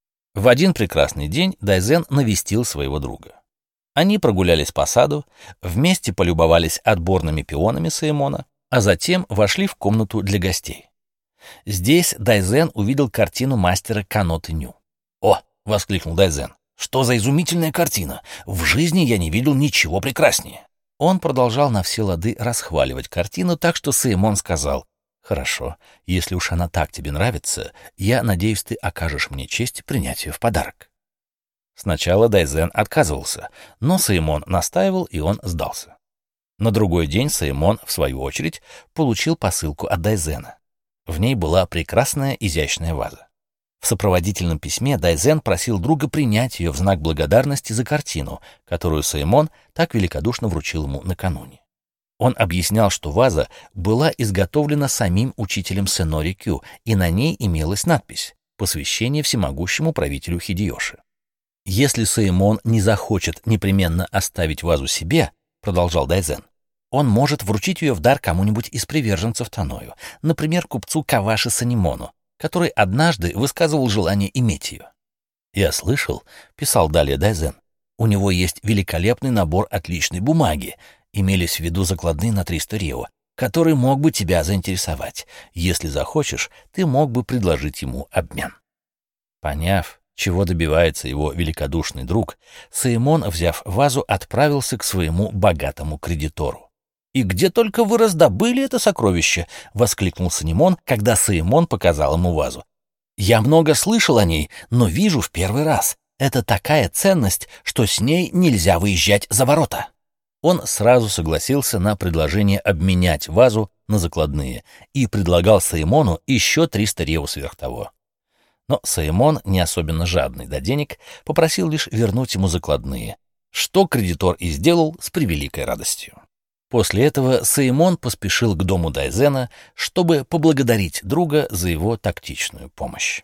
В один прекрасный день Дайзен навестил своего друга. Они прогулялись по саду, вместе полюбовались отборными пионами Саэмона, а затем вошли в комнату для гостей. Здесь Дайзен увидел картину мастера Каноты Ню. «О!» — воскликнул Дайзен. «Что за изумительная картина! В жизни я не видел ничего прекраснее!» Он продолжал на все лады расхваливать картину, так что Саэмон сказал: «Хорошо, если уж она так тебе нравится, я надеюсь, ты окажешь мне честь принять ее в подарок». Сначала Дайзен отказывался, но Саэмон настаивал, и он сдался. На другой день Саэмон, в свою очередь, получил посылку от Дайзена. В ней была прекрасная изящная ваза. В сопроводительном письме Дайзен просил друга принять ее в знак благодарности за картину, которую Саэмон так великодушно вручил ему накануне. Он объяснял, что ваза была изготовлена самим учителем Сен-Рикю, и на ней имелась надпись «Посвящение всемогущему правителю Хидеёши». «Если Саэмон не захочет непременно оставить вазу себе, — продолжал Дайзен, — он может вручить ее в дар кому-нибудь из приверженцев Таною, например, купцу Каваши Санимону, который однажды высказывал желание иметь ее. «Я слышал, — писал далее Дайзен, — у него есть великолепный набор отличной бумаги, имелись в виду закладные на 300 рио, который мог бы тебя заинтересовать. Если захочешь, ты мог бы предложить ему обмен». Поняв, чего добивается его великодушный друг, Саэмон, взяв вазу, отправился к своему богатому кредитору. «И где только вы раздобыли это сокровище?» — воскликнул Санимон, когда Саэмон показал ему вазу. «Я много слышал о ней, но вижу в первый раз. Это такая ценность, что с ней нельзя выезжать за ворота». Он сразу согласился на предложение обменять вазу на закладные и предлагал Саэмону еще 300 рио сверх того. Но Саэмон, не особенно жадный до денег, попросил лишь вернуть ему закладные, что кредитор и сделал с превеликой радостью. После этого Саэмон поспешил к дому Дайзена, чтобы поблагодарить друга за его тактичную помощь.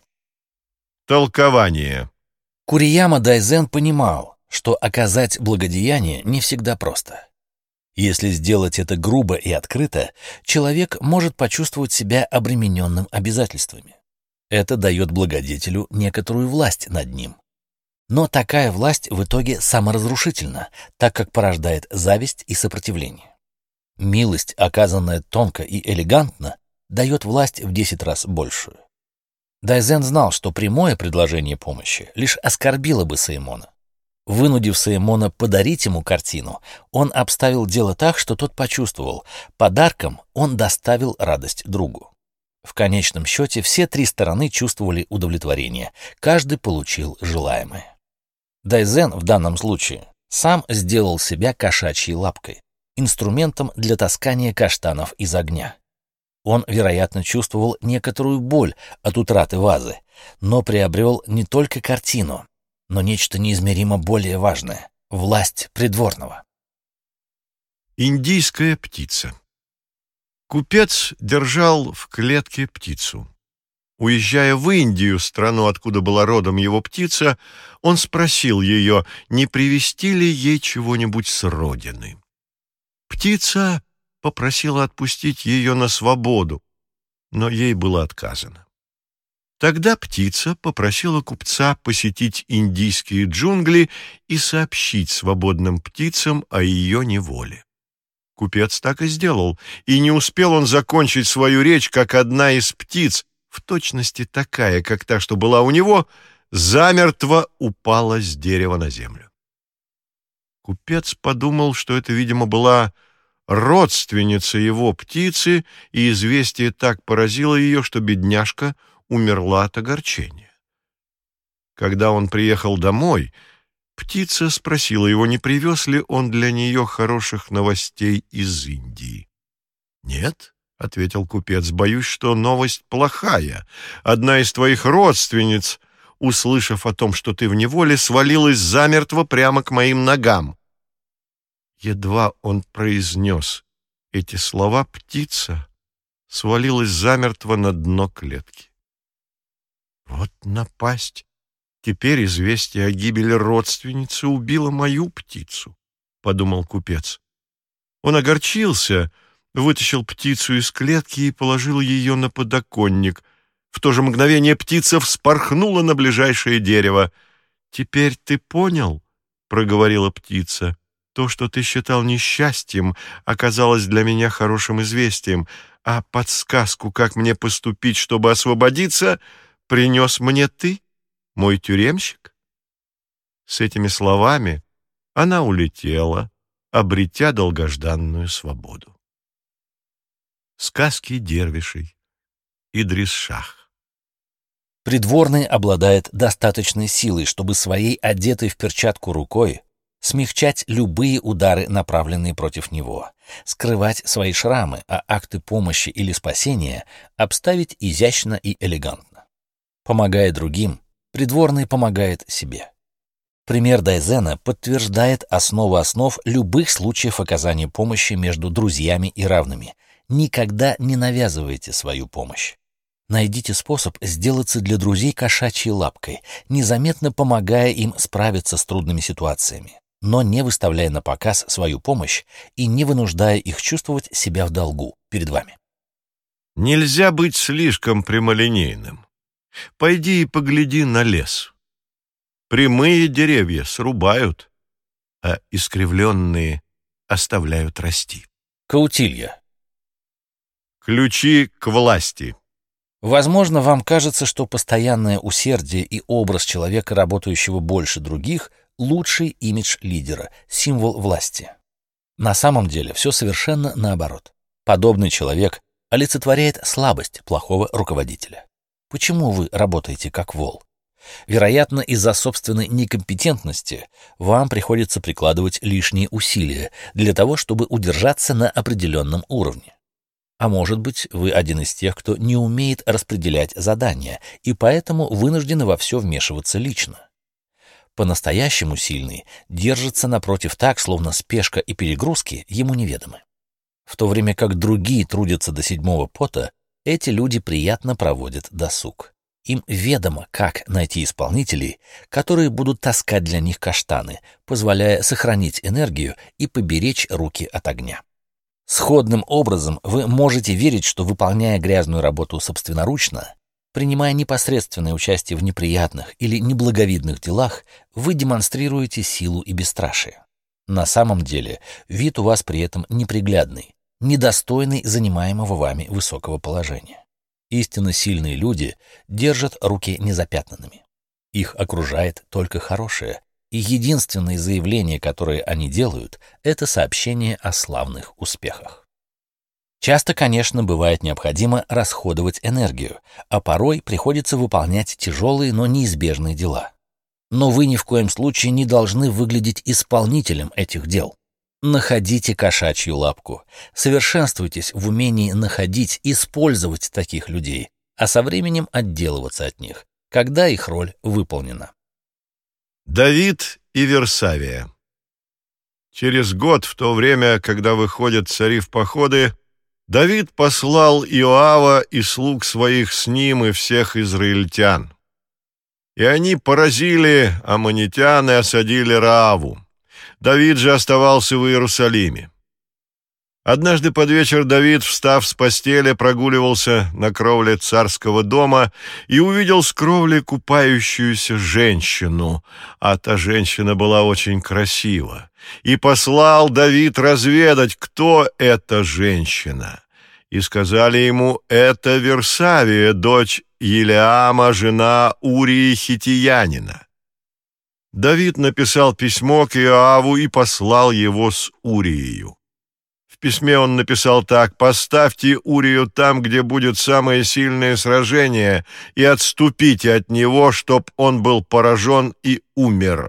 Толкование. Курияма Дайзен понимал, что оказать благодеяние не всегда просто. Если сделать это грубо и открыто, человек может почувствовать себя обремененным обязательствами. Это дает благодетелю некоторую власть над ним. Но такая власть в итоге саморазрушительна, так как порождает зависть и сопротивление. Милость, оказанная тонко и элегантно, дает власть в 10 раз большую. Дайзен знал, что прямое предложение помощи лишь оскорбило бы Саэмона. Вынудив Саэмона подарить ему картину, он обставил дело так, что тот почувствовал, подарком он доставил радость другу. В конечном счете все 3 стороны чувствовали удовлетворение, каждый получил желаемое. Дайзен в данном случае сам сделал себя кошачьей лапкой. инструментом для таскания каштанов из огня. Он, вероятно, чувствовал некоторую боль от утраты вазы, но приобрел не только картину, но нечто неизмеримо более важное — власть придворного. Индийская птица. Купец держал в клетке птицу. Уезжая в Индию, страну, откуда была родом его птица, он спросил ее, не привезти ли ей чего-нибудь с родины. Птица попросила отпустить ее на свободу, но ей было отказано. Тогда птица попросила купца посетить индийские джунгли и сообщить свободным птицам о ее неволе. Купец так и сделал, и не успел он закончить свою речь, как одна из птиц, в точности такая, как та, что была у него, замертво упала с дерева на землю. Купец подумал, что это, видимо, была родственница его птицы, и известие так поразило ее, что бедняжка умерла от огорчения. Когда он приехал домой, птица спросила его, не привез ли он для нее хороших новостей из Индии. «Нет», — ответил купец, — «боюсь, что новость плохая. Одна из твоих родственниц, услышав о том, что ты в неволе, свалилась замертво прямо к моим ногам». Едва он произнес эти слова, птица свалилась замертво на дно клетки. «Вот напасть! Теперь известие о гибели родственницы убило мою птицу», — подумал купец. Он огорчился, вытащил птицу из клетки и положил ее на подоконник. В то же мгновение птица вспорхнула на ближайшее дерево. «Теперь ты понял?» — проговорила птица. «То, что ты считал несчастьем, оказалось для меня хорошим известием, а подсказку, как мне поступить, чтобы освободиться, принес мне ты, мой тюремщик». С этими словами она улетела, обретя долгожданную свободу. Сказки дервишей. Идрис-Шах. Придворный обладает достаточной силой, чтобы своей одетой в перчатку рукой смягчать любые удары, направленные против него, скрывать свои шрамы, а акты помощи или спасения обставить изящно и элегантно. Помогая другим, придворный помогает себе. Пример Дайзена подтверждает основу основ любых случаев оказания помощи между друзьями и равными. Никогда не навязывайте свою помощь. Найдите способ сделаться для друзей кошачьей лапкой, незаметно помогая им справиться с трудными ситуациями, но не выставляя на показ свою помощь и не вынуждая их чувствовать себя в долгу перед вами. Нельзя быть слишком прямолинейным. Пойди и погляди на лес. Прямые деревья срубают, а искривленные оставляют расти. Каутилья. Ключи к власти. Возможно, вам кажется, что постоянное усердие и образ человека, работающего больше других, лучший имидж лидера, символ власти. На самом деле все совершенно наоборот. Подобный человек олицетворяет слабость плохого руководителя. Почему вы работаете как вол? Вероятно, из-за собственной некомпетентности вам приходится прикладывать лишние усилия для того, чтобы удержаться на определенном уровне. А может быть, вы один из тех, кто не умеет распределять задания и поэтому вынуждены во все вмешиваться лично. По-настоящему сильный держится напротив так, словно спешка и перегрузки ему неведомы. В то время как другие трудятся до седьмого пота, эти люди приятно проводят досуг. Им ведомо, как найти исполнителей, которые будут таскать для них каштаны, позволяя сохранить энергию и поберечь руки от огня. Сходным образом вы можете верить, что, выполняя грязную работу собственноручно, принимая непосредственное участие в неприятных или неблаговидных делах, вы демонстрируете силу и бесстрашие. На самом деле вид у вас при этом неприглядный, недостойный занимаемого вами высокого положения. Истинно сильные люди держат руки незапятнанными. Их окружает только хорошее, и единственное заявление, которое они делают, это сообщение о славных успехах. Часто, конечно, бывает необходимо расходовать энергию, а порой приходится выполнять тяжелые, но неизбежные дела. Но вы ни в коем случае не должны выглядеть исполнителем этих дел. Находите кошачью лапку. Совершенствуйтесь в умении находить, использовать таких людей, а со временем отделываться от них, когда их роль выполнена. Давид и Версавия. Через год, в то время, когда выходят цари в походы, Давид послал Иоава и слуг своих с ним и всех израильтян. И они поразили аммонитян и осадили Рааву. Давид же оставался в Иерусалиме. Однажды под вечер Давид, встав с постели, прогуливался на кровле царского дома и увидел с кровли купающуюся женщину, а та женщина была очень красива. И послал Давид разведать, кто эта женщина. И сказали ему: это Версавия, дочь Елеама, жена Урии хиттеянина. Давид написал письмо к Иоаву и послал его с Уриею. В письме он написал так: «Поставьте Урию там, где будет самое сильное сражение, и отступите от него, чтоб он был поражен и умер».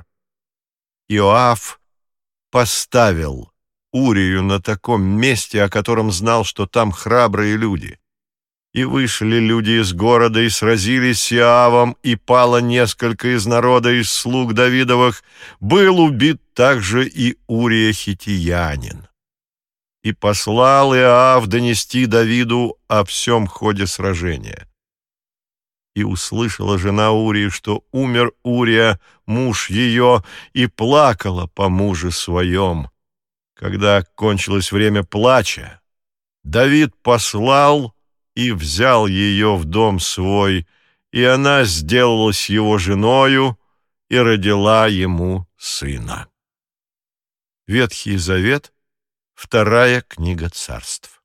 Иоав поставил Урию на таком месте, о котором знал, что там храбрые люди. И вышли люди из города и сразились с Иоавом, и пало несколько из народа, из слуг Давидовых. Был убит также и Урия хиттеянин. И послал Иоав донести Давиду о всем ходе сражения. И услышала жена Урии, что умер Урия, муж ее, и плакала по муже своем. Когда кончилось время плача, Давид послал и взял ее в дом свой, и она сделалась его женою и родила ему сына. Ветхий Завет, 2 книга Царств.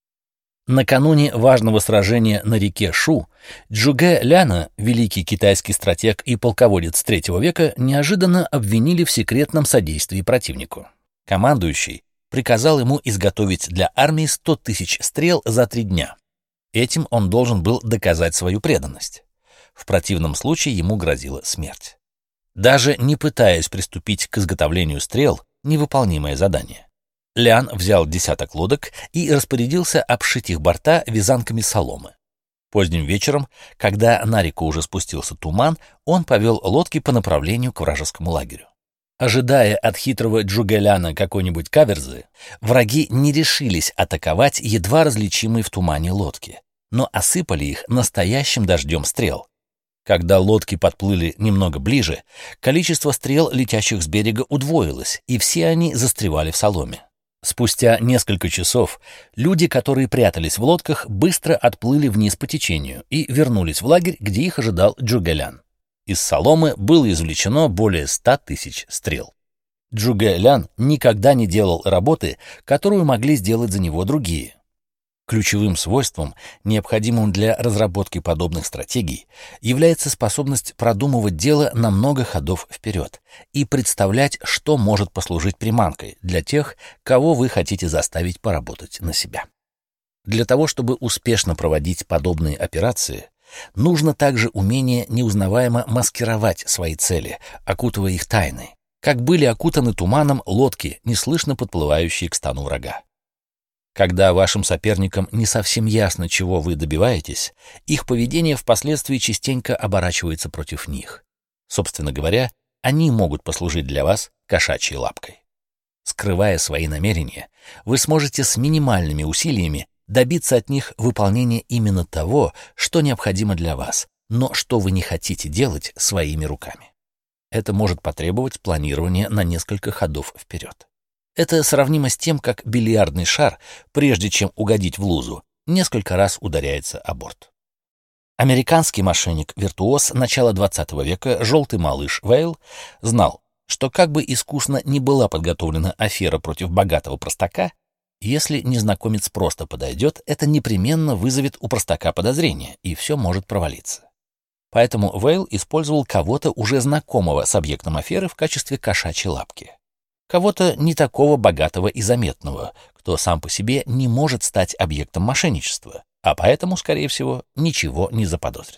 Накануне важного сражения на реке Шу Джугэ Ляна, великий китайский стратег и полководец III века, неожиданно обвинили в секретном содействии противнику. Командующий приказал ему изготовить для армии 100 тысяч стрел за 3 дня. Этим он должен был доказать свою преданность. В противном случае ему грозила смерть. Даже не пытаясь приступить к изготовлению стрел, невыполнимое задание. Лян взял 10 лодок и распорядился обшить их борта вязанками соломы. Поздним вечером, когда на реку уже спустился туман, он повел лодки по направлению к вражескому лагерю. Ожидая от хитрого Джугэ Ляна какой-нибудь каверзы, враги не решились атаковать едва различимые в тумане лодки, но осыпали их настоящим дождем стрел. Когда лодки подплыли немного ближе, количество стрел, летящих с берега, удвоилось, и все они застревали в соломе. Спустя несколько часов люди, которые прятались в лодках, быстро отплыли вниз по течению и вернулись в лагерь, где их ожидал Джугэ Лян. Из соломы было извлечено более 100 тысяч стрел. Джугэ Лян никогда не делал работы, которую могли сделать за него другие. Ключевым свойством, необходимым для разработки подобных стратегий, является способность продумывать дело на много ходов вперед и представлять, что может послужить приманкой для тех, кого вы хотите заставить поработать на себя. Для того, чтобы успешно проводить подобные операции, нужно также умение неузнаваемо маскировать свои цели, окутывая их тайной, как были окутаны туманом лодки, неслышно подплывающие к стану врага. Когда вашим соперникам не совсем ясно, чего вы добиваетесь, их поведение впоследствии частенько оборачивается против них. Собственно говоря, они могут послужить для вас кошачьей лапкой. Скрывая свои намерения, вы сможете с минимальными усилиями добиться от них выполнения именно того, что необходимо для вас, но что вы не хотите делать своими руками. Это может потребовать планирования на несколько ходов вперед. Это сравнимо с тем, как бильярдный шар, прежде чем угодить в лузу, несколько раз ударяется о борт. Американский мошенник-виртуоз начала XX века, желтый малыш Вейл, знал, что как бы искусно ни была подготовлена афера против богатого простака, если незнакомец просто подойдет, это непременно вызовет у простака подозрение, и все может провалиться. Поэтому Вейл использовал кого-то уже знакомого с объектом аферы в качестве кошачьей лапки. Кого-то не такого богатого и заметного, кто сам по себе не может стать объектом мошенничества, а поэтому, скорее всего, ничего не заподозрит.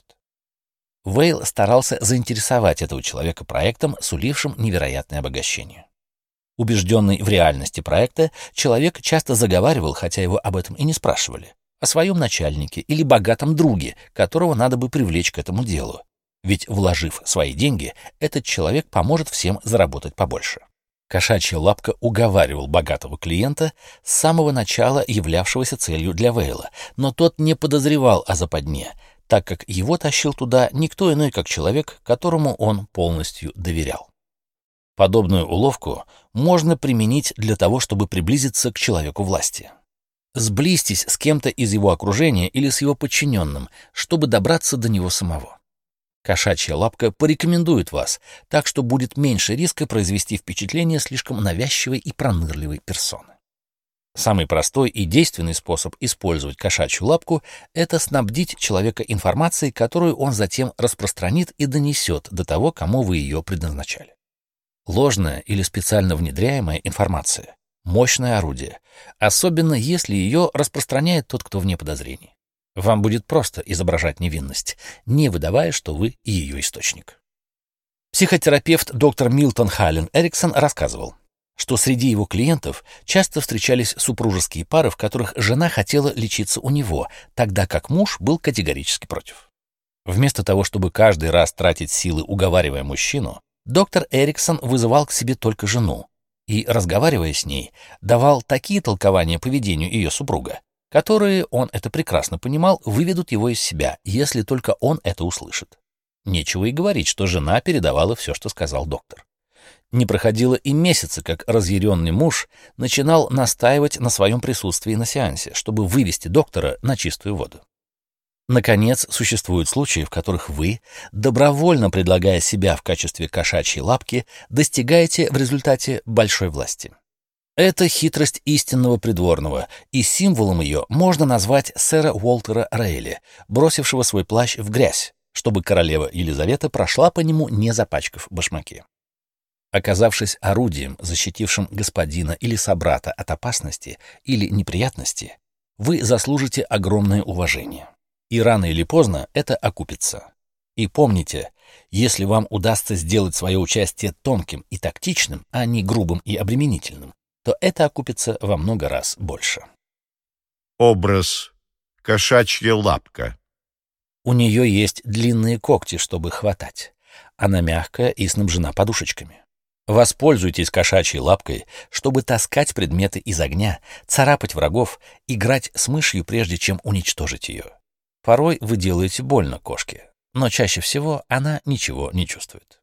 Вейл старался заинтересовать этого человека проектом, сулившим невероятное обогащение. Убежденный в реальности проекта, человек часто заговаривал, хотя его об этом и не спрашивали, о своем начальнике или богатом друге, которого надо бы привлечь к этому делу. Ведь, вложив свои деньги, этот человек поможет всем заработать побольше. Кошачья лапка уговаривал богатого клиента, с самого начала являвшегося целью для Вейла, но тот не подозревал о западне, так как его тащил туда никто иной, как человек, которому он полностью доверял. Подобную уловку можно применить для того, чтобы приблизиться к человеку власти. Сблизьтесь с кем-то из его окружения или с его подчиненным, чтобы добраться до него самого. Кошачья лапка порекомендует вас, так что будет меньше риска произвести впечатление слишком навязчивой и пронырливой персоны. Самый простой и действенный способ использовать кошачью лапку — это снабдить человека информацией, которую он затем распространит и донесет до того, кому вы ее предназначали. Ложная или специально внедряемая информация — мощное орудие, особенно если ее распространяет тот, кто вне подозрений. Вам будет просто изображать невинность, не выдавая, что вы ее источник. Психотерапевт доктор Милтон Халлен Эриксон рассказывал, что среди его клиентов часто встречались супружеские пары, в которых жена хотела лечиться у него, тогда как муж был категорически против. Вместо того, чтобы каждый раз тратить силы, уговаривая мужчину, доктор Эриксон вызывал к себе только жену и, разговаривая с ней, давал такие толкования поведению ее супруга, которые, он это прекрасно понимал, выведут его из себя, если только он это услышит. Нечего и говорить, что жена передавала все, что сказал доктор. Не проходило и месяца, как разъяренный муж начинал настаивать на своем присутствии на сеансе, чтобы вывести доктора на чистую воду. Наконец, существуют случаи, в которых вы, добровольно предлагая себя в качестве кошачьей лапки, достигаете в результате большой власти. Это хитрость истинного придворного, и символом ее можно назвать сэра Уолтера Рейли, бросившего свой плащ в грязь, чтобы королева Елизавета прошла по нему, не запачкав башмаки. Оказавшись орудием, защитившим господина или собрата от опасности или неприятности, вы заслужите огромное уважение. И рано или поздно это окупится. И помните, если вам удастся сделать свое участие тонким и тактичным, а не грубым и обременительным, то это окупится во много раз больше. Образ кошачья лапка. У нее есть длинные когти, чтобы хватать. Она мягкая и снабжена подушечками. Воспользуйтесь кошачьей лапкой, чтобы таскать предметы из огня, царапать врагов, играть с мышью, прежде чем уничтожить ее. Порой вы делаете больно кошке, но чаще всего она ничего не чувствует.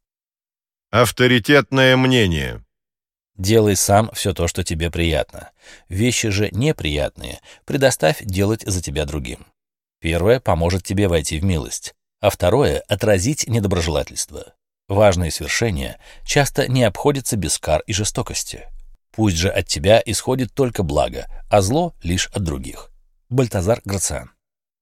Авторитетное мнение. Делай сам все то, что тебе приятно. Вещи же неприятные предоставь делать за тебя другим. Первое поможет тебе войти в милость, а второе — отразить недоброжелательство. Важные свершения часто не обходятся без кар и жестокости. Пусть же от тебя исходит только благо, а зло — лишь от других. Бальтазар Грациан.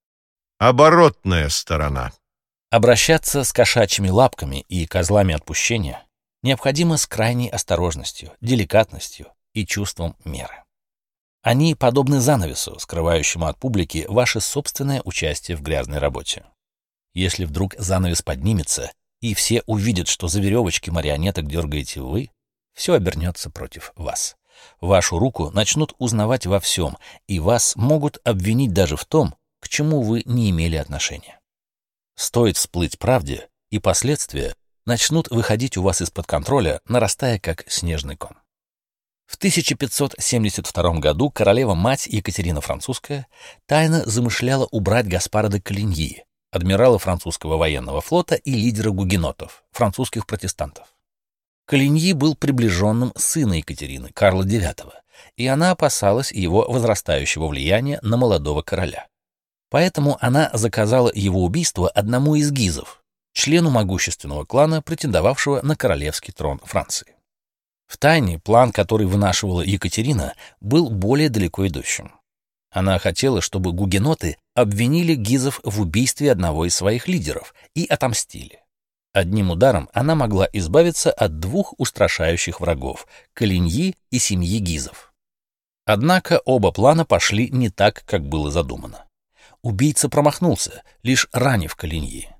Оборотная сторона. Обращаться с кошачьими лапками и козлами отпущения необходимо с крайней осторожностью, деликатностью и чувством меры. Они подобны занавесу, скрывающему от публики ваше собственное участие в грязной работе. Если вдруг занавес поднимется, и все увидят, что за веревочки марионеток дергаете вы, все обернется против вас. Вашу руку начнут узнавать во всем, и вас могут обвинить даже в том, к чему вы не имели отношения. Стоит всплыть правде, и последствия начнут выходить у вас из-под контроля, нарастая как снежный ком. В 1572 году королева-мать Екатерина Французская тайно замышляла убрать Гаспара де Калиньи, адмирала французского военного флота и лидера гугенотов, французских протестантов. Калиньи был приближенным сына Екатерины, Карла IX, и она опасалась его возрастающего влияния на молодого короля. Поэтому она заказала его убийство одному из гизов, члену могущественного клана, претендовавшего на королевский трон Франции. Втайне план, который вынашивала Екатерина, был более далеко идущим. Она хотела, чтобы гугеноты обвинили гизов в убийстве одного из своих лидеров и отомстили. Одним ударом она могла избавиться от двух устрашающих врагов — Калиньи и семьи гизов. Однако оба плана пошли не так, как было задумано. Убийца промахнулся, лишь ранив Калиньи.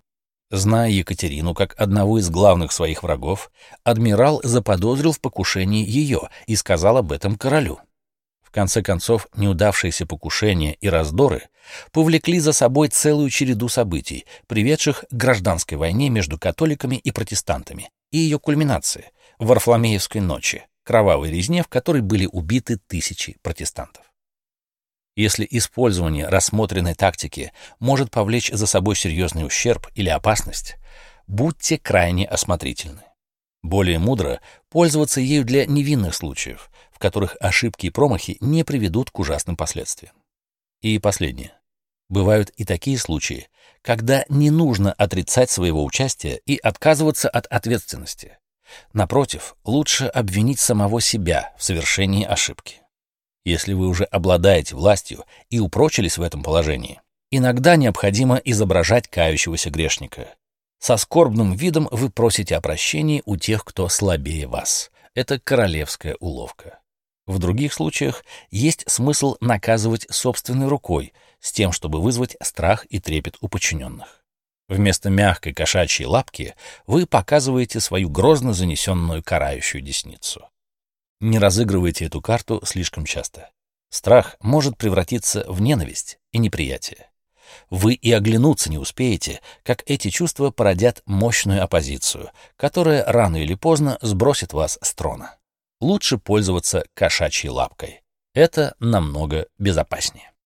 Зная Екатерину как одного из главных своих врагов, адмирал заподозрил в покушении ее и сказал об этом королю. В конце концов, неудавшиеся покушения и раздоры повлекли за собой целую череду событий, приведших к гражданской войне между католиками и протестантами, и ее кульминации — в Варфоломеевской ночи, кровавой резне, в которой были убиты тысячи протестантов. Если использование рассмотренной тактики может повлечь за собой серьезный ущерб или опасность, будьте крайне осмотрительны. Более мудро пользоваться ею для невинных случаев, в которых ошибки и промахи не приведут к ужасным последствиям. И последнее. Бывают и такие случаи, когда не нужно отрицать своего участия и отказываться от ответственности. Напротив, лучше обвинить самого себя в совершении ошибки. Если вы уже обладаете властью и упрочились в этом положении, иногда необходимо изображать кающегося грешника. Со скорбным видом вы просите о прощении у тех, кто слабее вас. Это королевская уловка. В других случаях есть смысл наказывать собственной рукой, с тем, чтобы вызвать страх и трепет у подчиненных. Вместо мягкой кошачьей лапки вы показываете свою грозно занесенную карающую десницу. Не разыгрывайте эту карту слишком часто. Страх может превратиться в ненависть и неприятие. Вы и оглянуться не успеете, как эти чувства породят мощную оппозицию, которая рано или поздно сбросит вас с трона. Лучше пользоваться кошачьей лапкой. Это намного безопаснее.